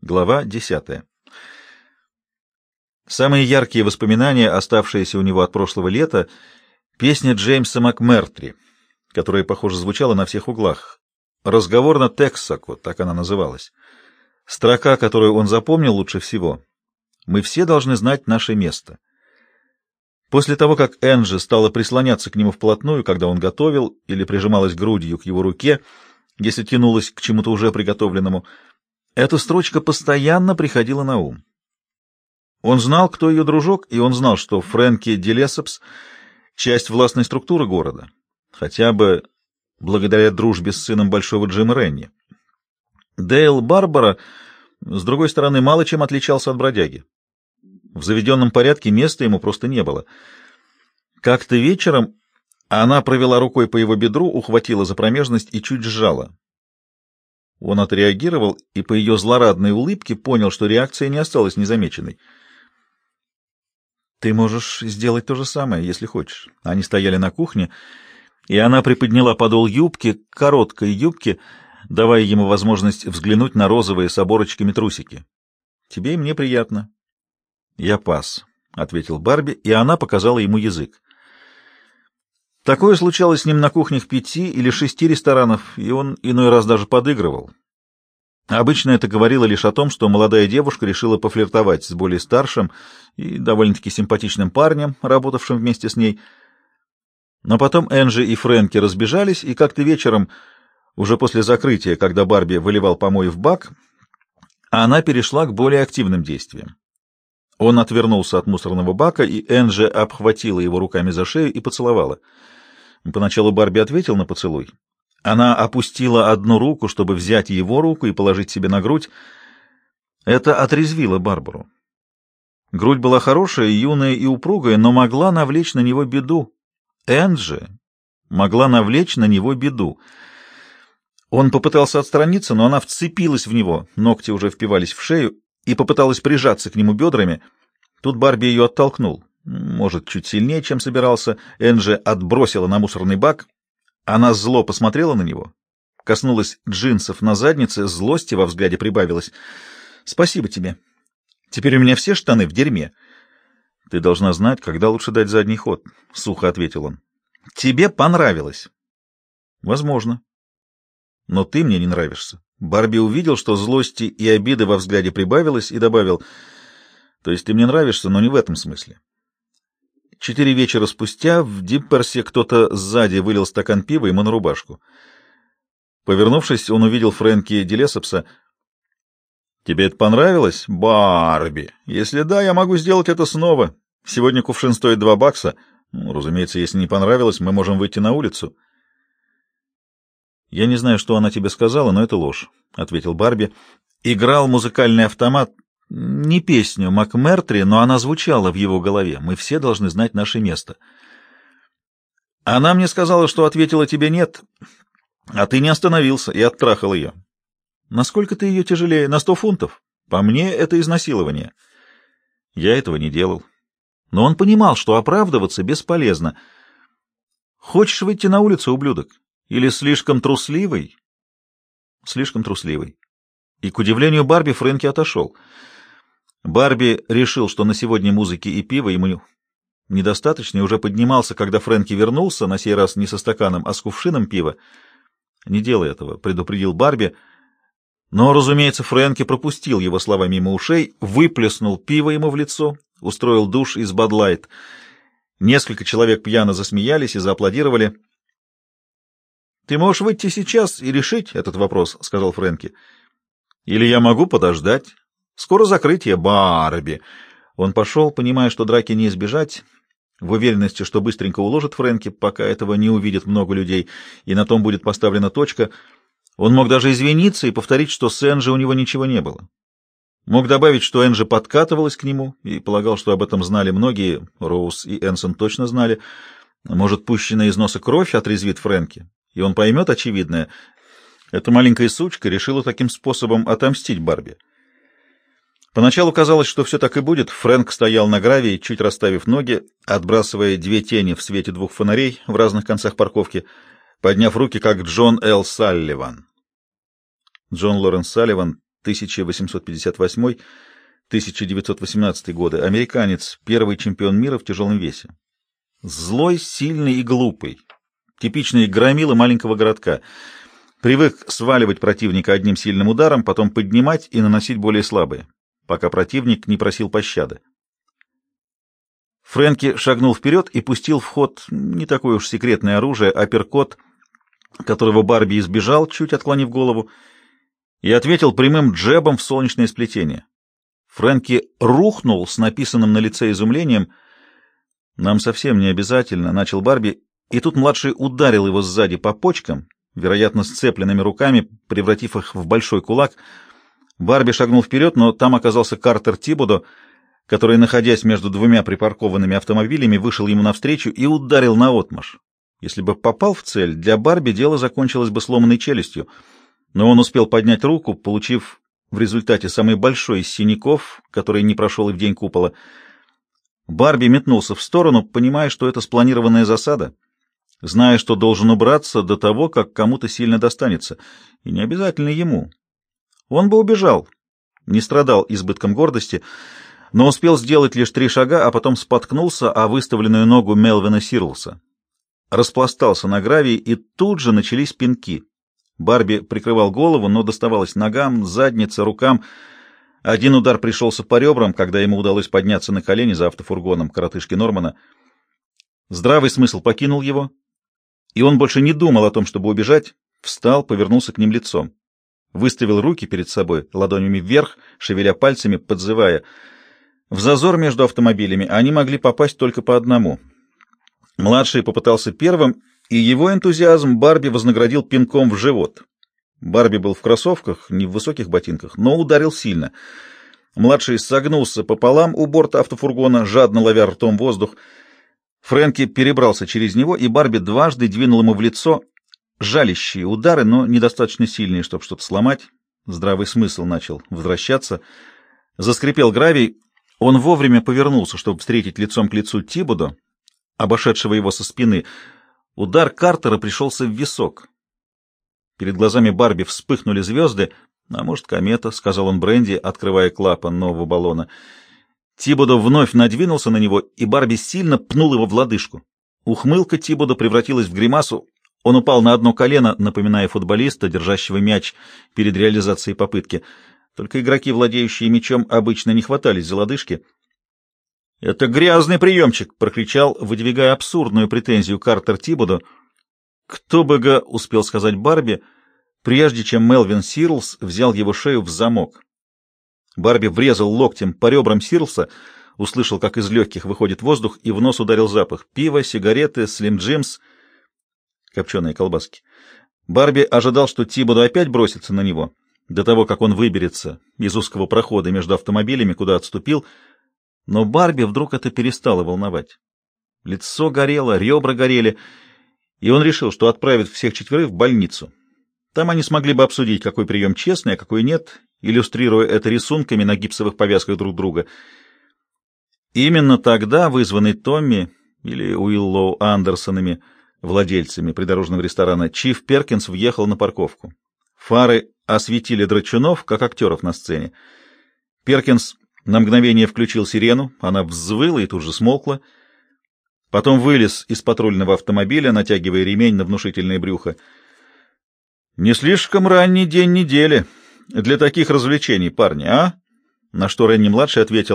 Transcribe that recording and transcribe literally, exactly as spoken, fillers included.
Глава десятая. Самые яркие воспоминания, оставшиеся у него от прошлого лета, песня Джеймса МакМертри, которая, похоже, звучала на всех углах. «Разговор на Тексако», так она называлась. Строка, которую он запомнил лучше всего: «Мы все должны знать наше место». После того, как Энджи стала прислоняться к нему вплотную, когда он готовил, или прижималась грудью к его руке, если тянулась к чему-то уже приготовленному, эта строчка постоянно приходила на ум. Он знал, кто ее дружок, и он знал, что Фрэнки Ди Лессепс — часть властной структуры города, хотя бы благодаря дружбе с сыном большого Джима Ренни. Дейл Барбара, с другой стороны, мало чем отличался от бродяги. В заведенном порядке места ему просто не было. Как-то вечером она провела рукой по его бедру, ухватила за промежность и чуть сжала. Он отреагировал и по ее злорадной улыбке понял, что реакция не осталась незамеченной. «Ты можешь сделать то же самое, если хочешь». Они стояли на кухне, и она приподняла подол юбки, короткой юбки, давая ему возможность взглянуть на розовые с оборочками трусики. «Тебе и мне приятно». «Я пас», — ответил Барби, и она показала ему язык. Такое случалось с ним на кухнях пяти или шести ресторанов, и он иной раз даже подыгрывал. Обычно это говорило лишь о том, что молодая девушка решила пофлиртовать с более старшим и довольно-таки симпатичным парнем, работавшим вместе с ней. Но потом Энджи и Фрэнки разбежались, и как-то вечером, уже после закрытия, когда Барби выливал помой в бак, она перешла к более активным действиям. Он отвернулся от мусорного бака, и Энджи обхватила его руками за шею и поцеловала. Поначалу Барби ответил на поцелуй. Она опустила одну руку, чтобы взять его руку и положить себе на грудь. Это отрезвило Барбару. Грудь была хорошая, юная и упругая, но могла навлечь на него беду. Энджи могла навлечь на него беду. Он попытался отстраниться, но она вцепилась в него, ногти уже впивались в шею, и попыталась прижаться к нему бедрами. Тут Барби ее оттолкнул. Может, чуть сильнее, чем собирался. Энджи отбросила на мусорный бак. Она зло посмотрела на него, коснулась джинсов на заднице, злости во взгляде прибавилось. «Спасибо тебе. Теперь у меня все штаны в дерьме». «Ты должна знать, когда лучше дать задний ход», — сухо ответил он. «Тебе понравилось». «Возможно. Но ты мне не нравишься». Барби увидел, что злости и обиды во взгляде прибавилось, и добавил: «То есть ты мне нравишься, но не в этом смысле». Четыре вечера спустя в Дипперсе кто-то сзади вылил стакан пива ему на рубашку. Повернувшись, он увидел Фрэнки Ди Лессепса. «Тебе это понравилось, Барби? Если да, я могу сделать это снова. Сегодня кувшин стоит два бакса. Ну, разумеется, если не понравилось, мы можем выйти на улицу». «Я не знаю, что она тебе сказала, но это ложь», — ответил Барби. Играл музыкальный автомат. Не песню МакМертри, но она звучала в его голове. «Мы все должны знать наше место». «Она мне сказала, что ответила тебе нет, а ты не остановился и оттрахал ее». «Насколько ты ее тяжелее? На сто фунтов? По мне, это изнасилование». «Я этого не делал». Но он понимал, что оправдываться бесполезно. «Хочешь выйти на улицу, ублюдок? Или слишком трусливый?» «Слишком трусливый». И, к удивлению Барби, Фрэнки отошел. Барби решил, что на сегодня музыки и пива ему недостаточно, и уже поднимался, когда Фрэнки вернулся, на сей раз не со стаканом, а с кувшином пива. «Не делай этого», — предупредил Барби. Но, разумеется, Фрэнки пропустил его слова мимо ушей, выплеснул пиво ему в лицо, устроил душ из Бад-Лайт. Несколько человек пьяно засмеялись и зааплодировали. «Ты можешь выйти сейчас и решить этот вопрос», — сказал Фрэнки. «Или я могу подождать. Скоро закрытие, Барби». Он пошел, понимая, что драки не избежать, в уверенности, что быстренько уложит Фрэнки, пока этого не увидит много людей, и на том будет поставлена точка. Он мог даже извиниться и повторить, что с Энджи у него ничего не было. Мог добавить, что Энджи подкатывалась к нему, и полагал, что об этом знали многие, Роуз и Энсон точно знали. Может, пущенная из носа кровь отрезвит Фрэнки, и он поймет очевидное. Эта маленькая сучка решила таким способом отомстить Барби. Поначалу казалось, что все так и будет. Фрэнк стоял на гравии, чуть расставив ноги, отбрасывая две тени в свете двух фонарей в разных концах парковки, подняв руки, как Джон Л. Салливан. Джон Лоренс Салливан, тысяча восемьсот пятьдесят восьмой — тысяча девятьсот восемнадцатый годы, американец, первый чемпион мира в тяжелом весе. Злой, сильный и глупый. Типичный громила маленького городка. Привык сваливать противника одним сильным ударом, потом поднимать и наносить более слабые, пока противник не просил пощады. Фрэнки шагнул вперед и пустил в ход не такое уж секретное оружие, апперкот, которого Барби избежал, чуть отклонив голову, и ответил прямым джебом в солнечное сплетение. Фрэнки рухнул с написанным на лице изумлением. «Нам совсем не обязательно», — начал Барби, и тут младший ударил его сзади по почкам, вероятно, сцепленными руками, превратив их в большой кулак. Барби шагнул вперед, но там оказался Картер Тибодо, который, находясь между двумя припаркованными автомобилями, вышел ему навстречу и ударил наотмашь. Если бы попал в цель, для Барби дело закончилось бы сломанной челюстью, но он успел поднять руку, получив в результате самый большой из синяков, который не прошел и в день купола. Барби метнулся в сторону, понимая, что это спланированная засада, зная, что должен убраться до того, как кому-то сильно достанется, и не обязательно ему. Он бы убежал, не страдал избытком гордости, но успел сделать лишь три шага, а потом споткнулся о выставленную ногу Мелвина Сирлса. Распластался на гравии, и тут же начались пинки. Барби прикрывал голову, но доставалось ногам, заднице, рукам. Один удар пришелся по ребрам, когда ему удалось подняться на колени за автофургоном коротышки Нормана. Здравый смысл покинул его, и он больше не думал о том, чтобы убежать, встал, повернулся к ним лицом. Выставил руки перед собой, ладонями вверх, шевеля пальцами, подзывая. В зазор между автомобилями они могли попасть только по одному. Младший попытался первым, и его энтузиазм Барби вознаградил пинком в живот. Барби был в кроссовках, не в высоких ботинках, но ударил сильно. Младший согнулся пополам у борта автофургона, жадно ловя ртом воздух. Фрэнки перебрался через него, и Барби дважды двинул ему в лицо. Жалящие удары, но недостаточно сильные, чтобы что-то сломать. Здравый смысл начал возвращаться. Заскрипел гравий. Он вовремя повернулся, чтобы встретить лицом к лицу Тибодо, обошедшего его со спины. Удар Картера пришелся в висок. Перед глазами Барби вспыхнули звезды. «А может, комета», — сказал он Бренди, открывая клапан нового баллона. Тибодо вновь надвинулся на него, и Барби сильно пнул его в лодыжку. Ухмылка Тибодо превратилась в гримасу. Он упал на одно колено, напоминая футболиста, держащего мяч перед реализацией попытки. Только игроки, владеющие мячом, обычно не хватались за лодыжки. «Это грязный приемчик!» — прокричал, выдвигая абсурдную претензию Картер Тибодо. «Кто бы га...» — успел сказать Барби, прежде чем Мелвин Сирлс взял его шею в замок. Барби врезал локтем по ребрам Сирлса, услышал, как из легких выходит воздух, и в нос ударил запах. Пиво, сигареты, Слим Джимс, копченые колбаски. Барби ожидал, что Тибодо опять бросится на него, до того, как он выберется из узкого прохода между автомобилями, куда отступил, но Барби вдруг это перестало волновать. Лицо горело, ребра горели, и он решил, что отправит всех четверых в больницу. Там они смогли бы обсудить, какой прием честный, а какой нет, иллюстрируя это рисунками на гипсовых повязках друг друга. Именно тогда, вызванный Томми или Уиллоу Андерсонами, владельцами придорожного ресторана, Чиф Перкинс въехал на парковку. Фары осветили драчунов, как актеров на сцене. Перкинс на мгновение включил сирену, она взвыла и тут же смолкла. Потом вылез из патрульного автомобиля, натягивая ремень на внушительное брюхо. «Не слишком ранний день недели для таких развлечений, парни, а?» На что Ренни-младший ответил: